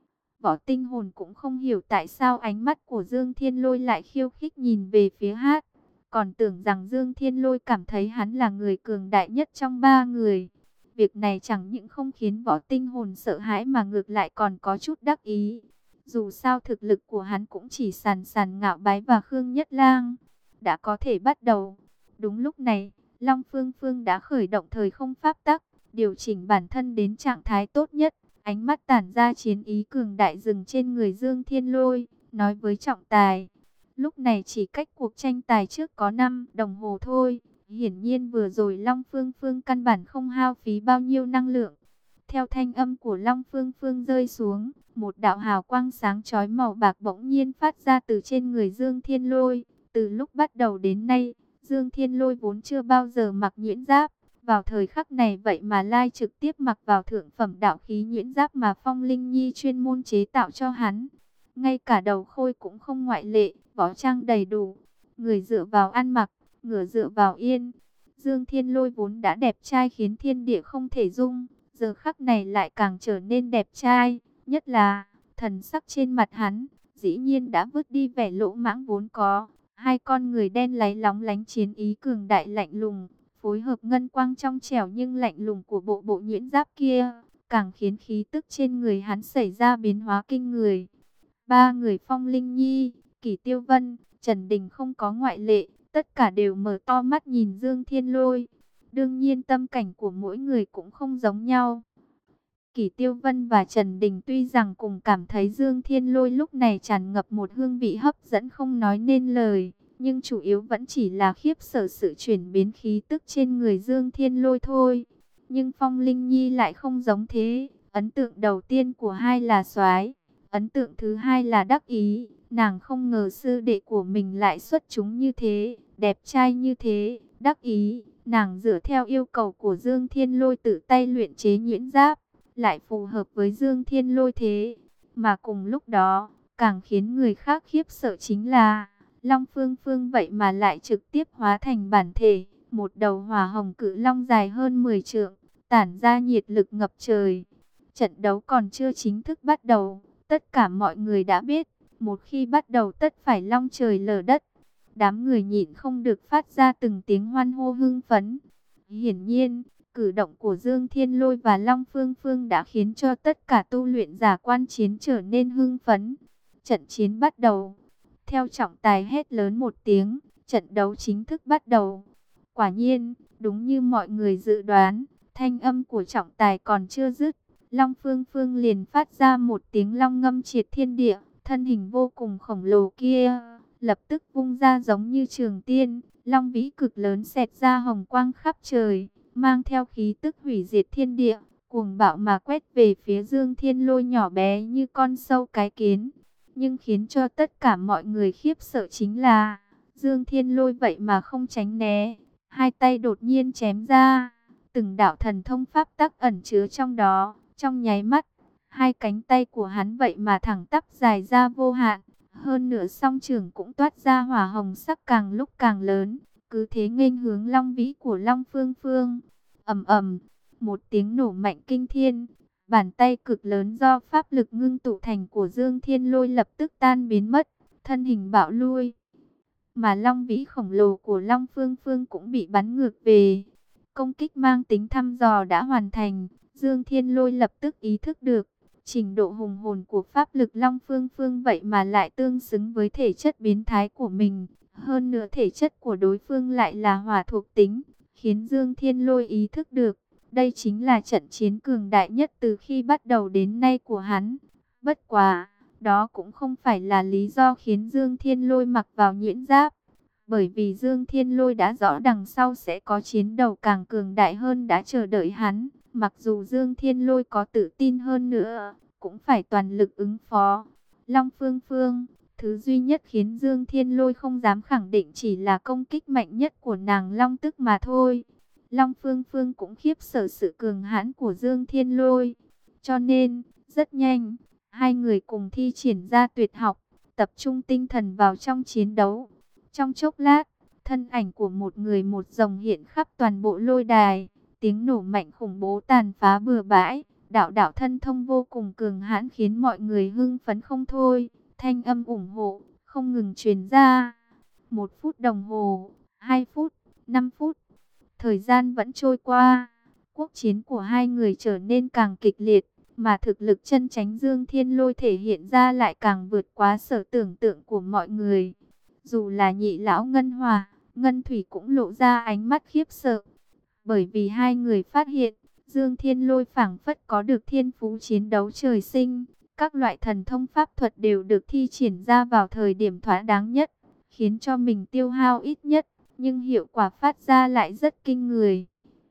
Võ Tinh Hồn cũng không hiểu tại sao ánh mắt của Dương Thiên Lôi lại khiêu khích nhìn về phía hát. Còn tưởng rằng Dương Thiên Lôi cảm thấy hắn là người cường đại nhất trong ba người. Việc này chẳng những không khiến Võ Tinh Hồn sợ hãi mà ngược lại còn có chút đắc ý. Dù sao thực lực của hắn cũng chỉ sàn sàn Ngạo Bái và Khương Nhất Lang. Đã có thể bắt đầu. Đúng lúc này, Long Phương Phương đã khởi động thời không pháp tắc, điều chỉnh bản thân đến trạng thái tốt nhất. Ánh mắt tản ra chiến ý cường đại dừng trên người Dương Thiên Lôi, nói với trọng tài. Lúc này chỉ cách cuộc tranh tài trước có năm đồng hồ thôi. Hiển nhiên vừa rồi Long Phương Phương căn bản không hao phí bao nhiêu năng lượng. Theo thanh âm của Long Phương Phương rơi xuống, một đạo hào quang sáng chói màu bạc bỗng nhiên phát ra từ trên người Dương Thiên Lôi. Từ lúc bắt đầu đến nay, Dương Thiên Lôi vốn chưa bao giờ mặc nhuyễn giáp. Vào thời khắc này vậy mà Lai trực tiếp mặc vào thượng phẩm đạo khí nhuyễn giáp mà Phong Linh Nhi chuyên môn chế tạo cho hắn. Ngay cả đầu khôi cũng không ngoại lệ, võ trang đầy đủ. Người dựa vào ăn mặc, ngửa dựa vào yên. Dương Thiên Lôi vốn đã đẹp trai khiến thiên địa không thể dung, giờ khắc này lại càng trở nên đẹp trai. Nhất là, thần sắc trên mặt hắn, dĩ nhiên đã vứt đi vẻ lỗ mãng vốn có. Hai con người đen láy lóng lánh chiến ý cường đại lạnh lùng, phối hợp ngân quang trong trẻo nhưng lạnh lùng của bộ bộ nhuyễn giáp kia, càng khiến khí tức trên người hắn xảy ra biến hóa kinh người. Ba người Phong Linh Nhi, Kỷ Tiêu Vân, Trần Đình không có ngoại lệ, tất cả đều mở to mắt nhìn Dương Thiên Lôi. Đương nhiên tâm cảnh của mỗi người cũng không giống nhau. Kỷ Tiêu Vân và Trần Đình tuy rằng cùng cảm thấy Dương Thiên Lôi lúc này tràn ngập một hương vị hấp dẫn không nói nên lời, nhưng chủ yếu vẫn chỉ là khiếp sợ sự chuyển biến khí tức trên người Dương Thiên Lôi thôi. Nhưng Phong Linh Nhi lại không giống thế. Ấn tượng đầu tiên của hai là soái, ấn tượng thứ hai là đắc ý. Nàng không ngờ sư đệ của mình lại xuất chúng như thế, đẹp trai như thế, đắc ý. Nàng dựa theo yêu cầu của Dương Thiên Lôi tự tay luyện chế nhuyễn giáp, lại phù hợp với Dương Thiên Lôi thế. Mà cùng lúc đó, càng khiến người khác khiếp sợ chính là Long Phương Phương vậy mà lại trực tiếp hóa thành bản thể, một đầu hỏa hồng cự long dài hơn mười trượng, tản ra nhiệt lực ngập trời. Trận đấu còn chưa chính thức bắt đầu, tất cả mọi người đã biết, một khi bắt đầu tất phải long trời lở đất. Đám người nhịn không được phát ra từng tiếng hoan hô hưng phấn. Hiển nhiên, cử động của Dương Thiên Lôi và Long Phương Phương đã khiến cho tất cả tu luyện giả quan chiến trở nên hưng phấn. Trận chiến bắt đầu. Theo trọng tài hét lớn một tiếng, trận đấu chính thức bắt đầu. Quả nhiên, đúng như mọi người dự đoán, thanh âm của trọng tài còn chưa dứt, Long Phương Phương liền phát ra một tiếng long ngâm triệt thiên địa, thân hình vô cùng khổng lồ kia lập tức vung ra giống như trường tiên, long vĩ cực lớn xẹt ra hồng quang khắp trời, mang theo khí tức hủy diệt thiên địa, cuồng bạo mà quét về phía Dương Thiên Lôi nhỏ bé như con sâu cái kiến. Nhưng khiến cho tất cả mọi người khiếp sợ chính là Dương Thiên Lôi vậy mà không tránh né, hai tay đột nhiên chém ra, từng đạo thần thông pháp tắc ẩn chứa trong đó, trong nháy mắt, hai cánh tay của hắn vậy mà thẳng tắp dài ra vô hạn, hơn nửa song trưởng cũng toát ra hỏa hồng sắc càng lúc càng lớn, cứ thế nghênh hướng Long Vĩ của Long Phương Phương. Ầm ầm, một tiếng nổ mạnh kinh thiên, bàn tay cực lớn do pháp lực ngưng tụ thành của Dương Thiên Lôi lập tức tan biến mất, thân hình bạo lui. Mà Long Vĩ khổng lồ của Long Phương Phương cũng bị bắn ngược về. Công kích mang tính thăm dò đã hoàn thành, Dương Thiên Lôi lập tức ý thức được, trình độ hùng hồn của pháp lực Long Phương Phương vậy mà lại tương xứng với thể chất biến thái của mình. Hơn nữa thể chất của đối phương lại là hỏa thuộc tính, khiến Dương Thiên Lôi ý thức được, đây chính là trận chiến cường đại nhất từ khi bắt đầu đến nay của hắn. Bất quá, đó cũng không phải là lý do khiến Dương Thiên Lôi mặc vào nhuyễn giáp. Bởi vì Dương Thiên Lôi đã rõ đằng sau sẽ có chiến đấu càng cường đại hơn đã chờ đợi hắn. Mặc dù Dương Thiên Lôi có tự tin hơn nữa, cũng phải toàn lực ứng phó. Long Phương Phương, thứ duy nhất khiến Dương Thiên Lôi không dám khẳng định chỉ là công kích mạnh nhất của nàng Long Tức mà thôi. Long Phương Phương cũng khiếp sợ sự cường hãn của Dương Thiên Lôi. Cho nên, rất nhanh, hai người cùng thi triển ra tuyệt học, tập trung tinh thần vào trong chiến đấu. Trong chốc lát, thân ảnh của một người một rồng hiện khắp toàn bộ lôi đài. Tiếng nổ mạnh khủng bố tàn phá bừa bãi, đạo đạo thân thông vô cùng cường hãn khiến mọi người hưng phấn không thôi. Thanh âm ủng hộ, không ngừng truyền ra. Một phút đồng hồ, hai phút, năm phút. Thời gian vẫn trôi qua, quốc chiến của hai người trở nên càng kịch liệt, mà thực lực chân chánh Dương Thiên Lôi thể hiện ra lại càng vượt quá sở tưởng tượng của mọi người. Dù là nhị lão Ngân Hòa, Ngân Thủy cũng lộ ra ánh mắt khiếp sợ. Bởi vì hai người phát hiện, Dương Thiên Lôi phảng phất có được thiên phú chiến đấu trời sinh. Các loại thần thông pháp thuật đều được thi triển ra vào thời điểm thỏa đáng nhất, khiến cho mình tiêu hao ít nhất, nhưng hiệu quả phát ra lại rất kinh người.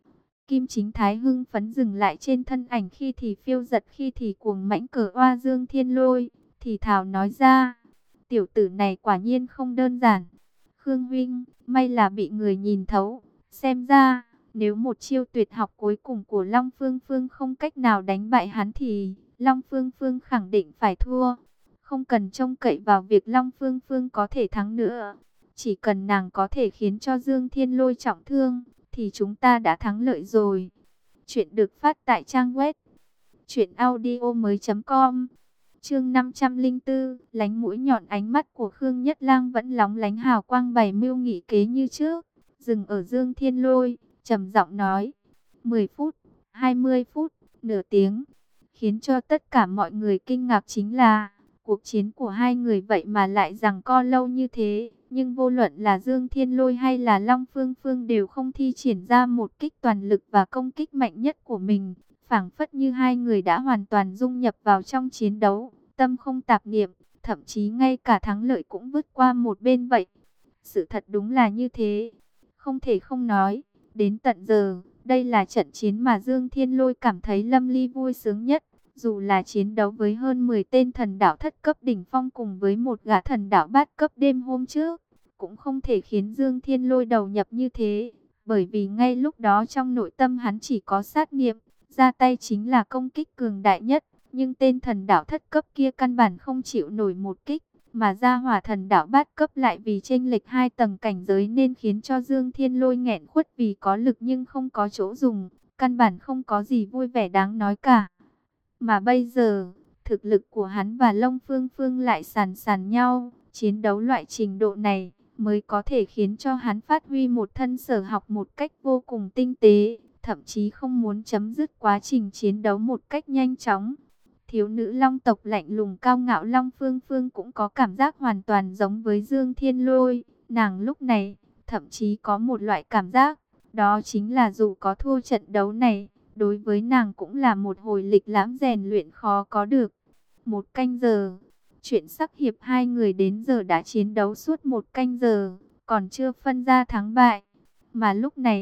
Kim Chính Thái hưng phấn dừng lại trên thân ảnh khi thì phiêu giật khi thì cuồng mãnh cờ oa Dương Thiên Lôi, thì thào nói ra, tiểu tử này quả nhiên không đơn giản. Khương huynh, may là bị người nhìn thấu, xem ra, nếu một chiêu tuyệt học cuối cùng của Long Phương Phương không cách nào đánh bại hắn thì Long Phương Phương khẳng định phải thua. Không cần trông cậy vào việc Long Phương Phương có thể thắng nữa. Chỉ cần nàng có thể khiến cho Dương Thiên Lôi trọng thương, thì chúng ta đã thắng lợi rồi. Chuyện được phát tại trang web truyện audio mới chấm com. Chương năm trăm lẻ bốn, lánh mũi nhọn. Ánh mắt của Khương Nhất Lang vẫn lóng lánh hào quang bày mưu nghị kế như trước. Dừng ở Dương Thiên Lôi, trầm giọng nói, mười phút, hai mươi phút, nửa tiếng. Khiến cho tất cả mọi người kinh ngạc chính là, cuộc chiến của hai người vậy mà lại giằng co lâu như thế. Nhưng vô luận là Dương Thiên Lôi hay là Long Phương Phương đều không thi triển ra một kích toàn lực và công kích mạnh nhất của mình. Phảng phất như hai người đã hoàn toàn dung nhập vào trong chiến đấu, tâm không tạp niệm, thậm chí ngay cả thắng lợi cũng vứt qua một bên vậy. Sự thật đúng là như thế. Không thể không nói, đến tận giờ, đây là trận chiến mà Dương Thiên Lôi cảm thấy lâm ly vui sướng nhất. Dù là chiến đấu với hơn mười tên thần đạo thất cấp đỉnh phong cùng với một gã thần đạo bát cấp đêm hôm trước, cũng không thể khiến Dương Thiên Lôi đầu nhập như thế. Bởi vì ngay lúc đó trong nội tâm hắn chỉ có sát niệm, ra tay chính là công kích cường đại nhất. Nhưng tên thần đạo thất cấp kia căn bản không chịu nổi một kích, mà ra hỏa thần đạo bát cấp lại vì chênh lệch hai tầng cảnh giới nên khiến cho Dương Thiên Lôi nghẹn khuất vì có lực nhưng không có chỗ dùng, căn bản không có gì vui vẻ đáng nói cả. Mà bây giờ, thực lực của hắn và Long Phương Phương lại sàn sàn nhau, chiến đấu loại trình độ này mới có thể khiến cho hắn phát huy một thân sở học một cách vô cùng tinh tế, thậm chí không muốn chấm dứt quá trình chiến đấu một cách nhanh chóng. Thiếu nữ Long tộc lạnh lùng cao ngạo Long Phương Phương cũng có cảm giác hoàn toàn giống với Dương Thiên Lôi. Nàng lúc này thậm chí có một loại cảm giác, đó chính là dù có thua trận đấu này, đối với nàng cũng là một hồi lịch lãm rèn luyện khó có được. Một canh giờ, chuyện sắc hiệp hai người đến giờ đã chiến đấu suốt một canh giờ, còn chưa phân ra thắng bại. Mà lúc này,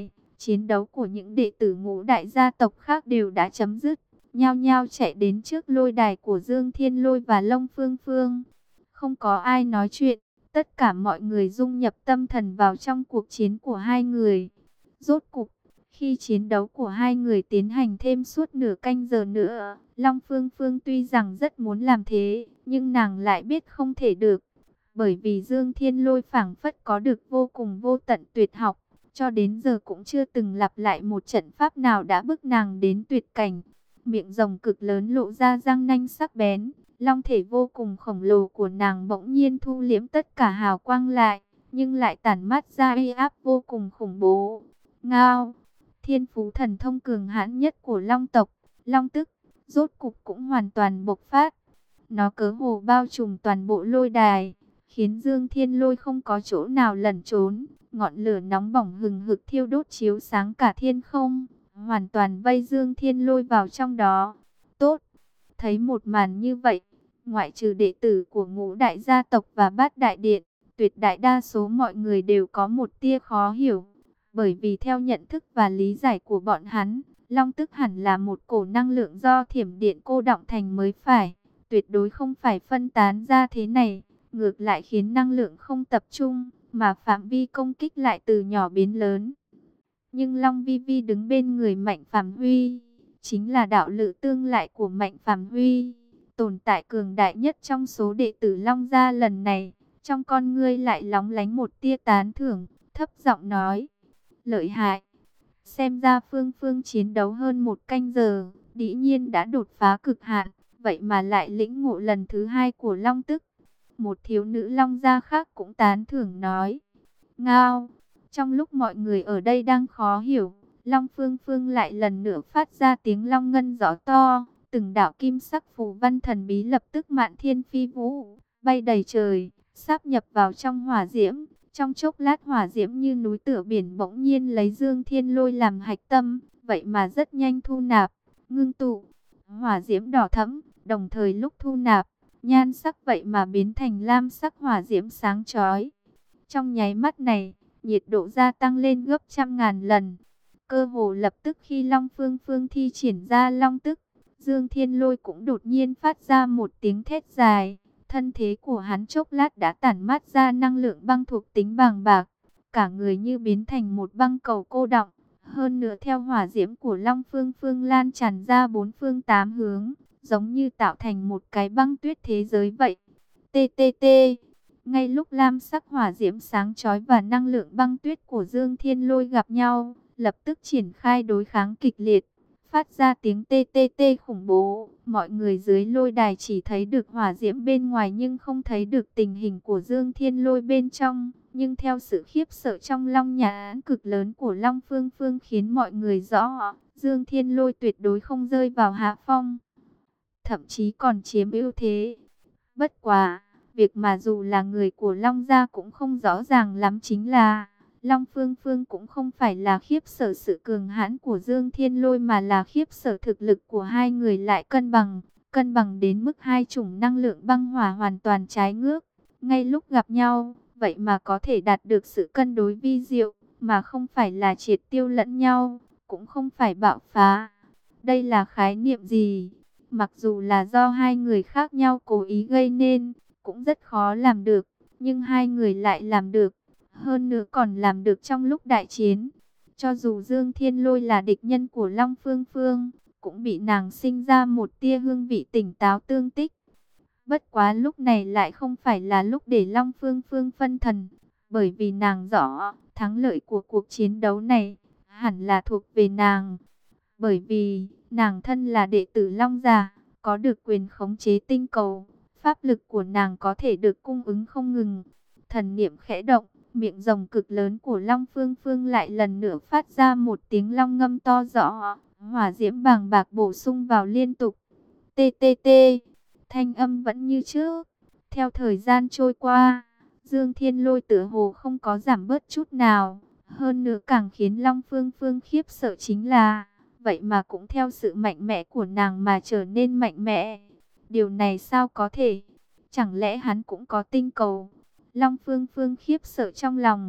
Chiến đấu của những đệ tử ngũ đại gia tộc khác đều đã chấm dứt, nhao nhao chạy đến trước lôi đài của Dương Thiên Lôi và Long Phương Phương. Không có ai nói chuyện, tất cả mọi người dung nhập tâm thần vào trong cuộc chiến của hai người. Rốt cục, khi chiến đấu của hai người tiến hành thêm suốt nửa canh giờ nữa, Long Phương Phương tuy rằng rất muốn làm thế, nhưng nàng lại biết không thể được. Bởi vì Dương Thiên Lôi phảng phất có được vô cùng vô tận tuyệt học, cho đến giờ cũng chưa từng lặp lại một trận pháp nào đã bức nàng đến tuyệt cảnh. Miệng rồng cực lớn lộ ra răng nanh sắc bén, long thể vô cùng khổng lồ của nàng bỗng nhiên thu liễm tất cả hào quang lại, nhưng lại tản mát ra uy áp vô cùng khủng bố. Ngao, thiên phú thần thông cường hãn nhất của long tộc, long tức, rốt cục cũng hoàn toàn bộc phát. Nó cơ hồ bao trùm toàn bộ lôi đài, khiến Dương Thiên Lôi không có chỗ nào lẩn trốn. Ngọn lửa nóng bỏng hừng hực thiêu đốt chiếu sáng cả thiên không, hoàn toàn vây Dương Thiên Lôi vào trong đó. Tốt, thấy một màn như vậy, ngoại trừ đệ tử của ngũ đại gia tộc và bát đại điện, tuyệt đại đa số mọi người đều có một tia khó hiểu. Bởi vì theo nhận thức và lý giải của bọn hắn, long tức hẳn là một cổ năng lượng do thiểm điện cô đọng thành mới phải, tuyệt đối không phải phân tán ra thế này, ngược lại khiến năng lượng không tập trung, mà phạm vi công kích lại từ nhỏ biến lớn. Nhưng Long Vi Vi đứng bên người Mạnh Phàm Huy, chính là đạo lữ tương lại của Mạnh Phàm Huy, tồn tại cường đại nhất trong số đệ tử Long gia lần này. Trong con ngươi lại lóng lánh một tia tán thưởng, thấp giọng nói: lợi hại. Xem ra Phương Phương chiến đấu hơn một canh giờ, dĩ nhiên đã đột phá cực hạn, vậy mà lại lĩnh ngộ lần thứ hai của Long tức. Một thiếu nữ Long gia khác cũng tán thưởng nói: ngao. Trong lúc mọi người ở đây đang khó hiểu, Long Phương Phương lại lần nữa phát ra tiếng long ngân rõ to, từng đạo kim sắc phù văn thần bí lập tức mạn thiên phi vũ, bay đầy trời, sáp nhập vào trong hỏa diễm. Trong chốc lát hỏa diễm như núi tựa biển bỗng nhiên lấy Dương Thiên Lôi làm hạch tâm, vậy mà rất nhanh thu nạp, ngưng tụ. Hỏa diễm đỏ thẫm, đồng thời lúc thu nạp, nhan sắc vậy mà biến thành lam sắc hỏa diễm sáng chói. Trong nháy mắt này, nhiệt độ gia tăng lên gấp trăm ngàn lần. Cơ hồ lập tức khi Long Phương Phương thi triển ra long tức, Dương Thiên Lôi cũng đột nhiên phát ra một tiếng thét dài. Thân thế của hắn chốc lát đã tản mát ra năng lượng băng thuộc tính bàng bạc, cả người như biến thành một băng cầu cô đọng. Hơn nữa theo hỏa diễm của Long Phương Phương lan tràn ra bốn phương tám hướng, giống như tạo thành một cái băng tuyết thế giới vậy. tê tê tê. Ngay lúc lam sắc hỏa diễm sáng chói và năng lượng băng tuyết của Dương Thiên Lôi gặp nhau, lập tức triển khai đối kháng kịch liệt, phát ra tiếng tê tê tê khủng bố. Mọi người dưới lôi đài chỉ thấy được hỏa diễm bên ngoài nhưng không thấy được tình hình của Dương Thiên Lôi bên trong. Nhưng theo sự khiếp sợ trong long nhãn cực lớn của Long Phương Phương khiến mọi người rõ, Dương Thiên Lôi tuyệt đối không rơi vào hạ phong, thậm chí còn chiếm ưu thế. Bất quá, việc mà dù là người của Long gia cũng không rõ ràng lắm chính là Long Phương Phương cũng không phải là khiếp sợ sự cường hãn của Dương Thiên Lôi, mà là khiếp sợ thực lực của hai người lại cân bằng, cân bằng đến mức hai chủng năng lượng băng hỏa hoàn toàn trái ngược. Ngay lúc gặp nhau, vậy mà có thể đạt được sự cân đối vi diệu, mà không phải là triệt tiêu lẫn nhau, cũng không phải bạo phá. Đây là khái niệm gì? Mặc dù là do hai người khác nhau cố ý gây nên, cũng rất khó làm được, nhưng hai người lại làm được. Hơn nữa còn làm được trong lúc đại chiến. Cho dù Dương Thiên Lôi là địch nhân của Long Phương Phương, cũng bị nàng sinh ra một tia hương vị tỉnh táo tương tích. Bất quá lúc này lại không phải là lúc để Long Phương Phương phân thần, bởi vì nàng rõ thắng lợi của cuộc chiến đấu này hẳn là thuộc về nàng. Bởi vì nàng thân là đệ tử Long gia, có được quyền khống chế tinh cầu, pháp lực của nàng có thể được cung ứng không ngừng. Thần niệm khẽ động, miệng rồng cực lớn của Long Phương Phương lại lần nữa phát ra một tiếng long ngâm to rõ, hỏa diễm bàng bạc bổ sung vào liên tục. Tê tê tê, thanh âm vẫn như trước. Theo thời gian trôi qua, Dương Thiên Lôi tựa hồ không có giảm bớt chút nào. Hơn nữa càng khiến Long Phương Phương khiếp sợ chính là, vậy mà cũng theo sự mạnh mẽ của nàng mà trở nên mạnh mẽ. Điều này sao có thể? Chẳng lẽ hắn cũng có tinh cầu? Long Phương Phương khiếp sợ trong lòng,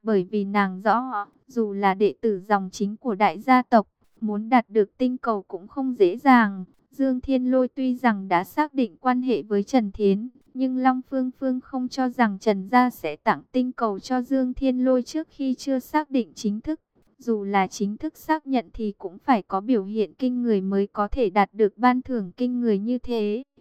Bởi vì nàng rõ, dù là đệ tử dòng chính của đại gia tộc, muốn đạt được tinh cầu cũng không dễ dàng. Dương Thiên Lôi tuy rằng đã xác định quan hệ với Trần Thiến, nhưng Long Phương Phương không cho rằng Trần Gia sẽ tặng tinh cầu cho Dương Thiên Lôi trước khi chưa xác định chính thức. Dù là chính thức xác nhận thì cũng phải có biểu hiện kinh người mới có thể đạt được ban thưởng kinh người như thế.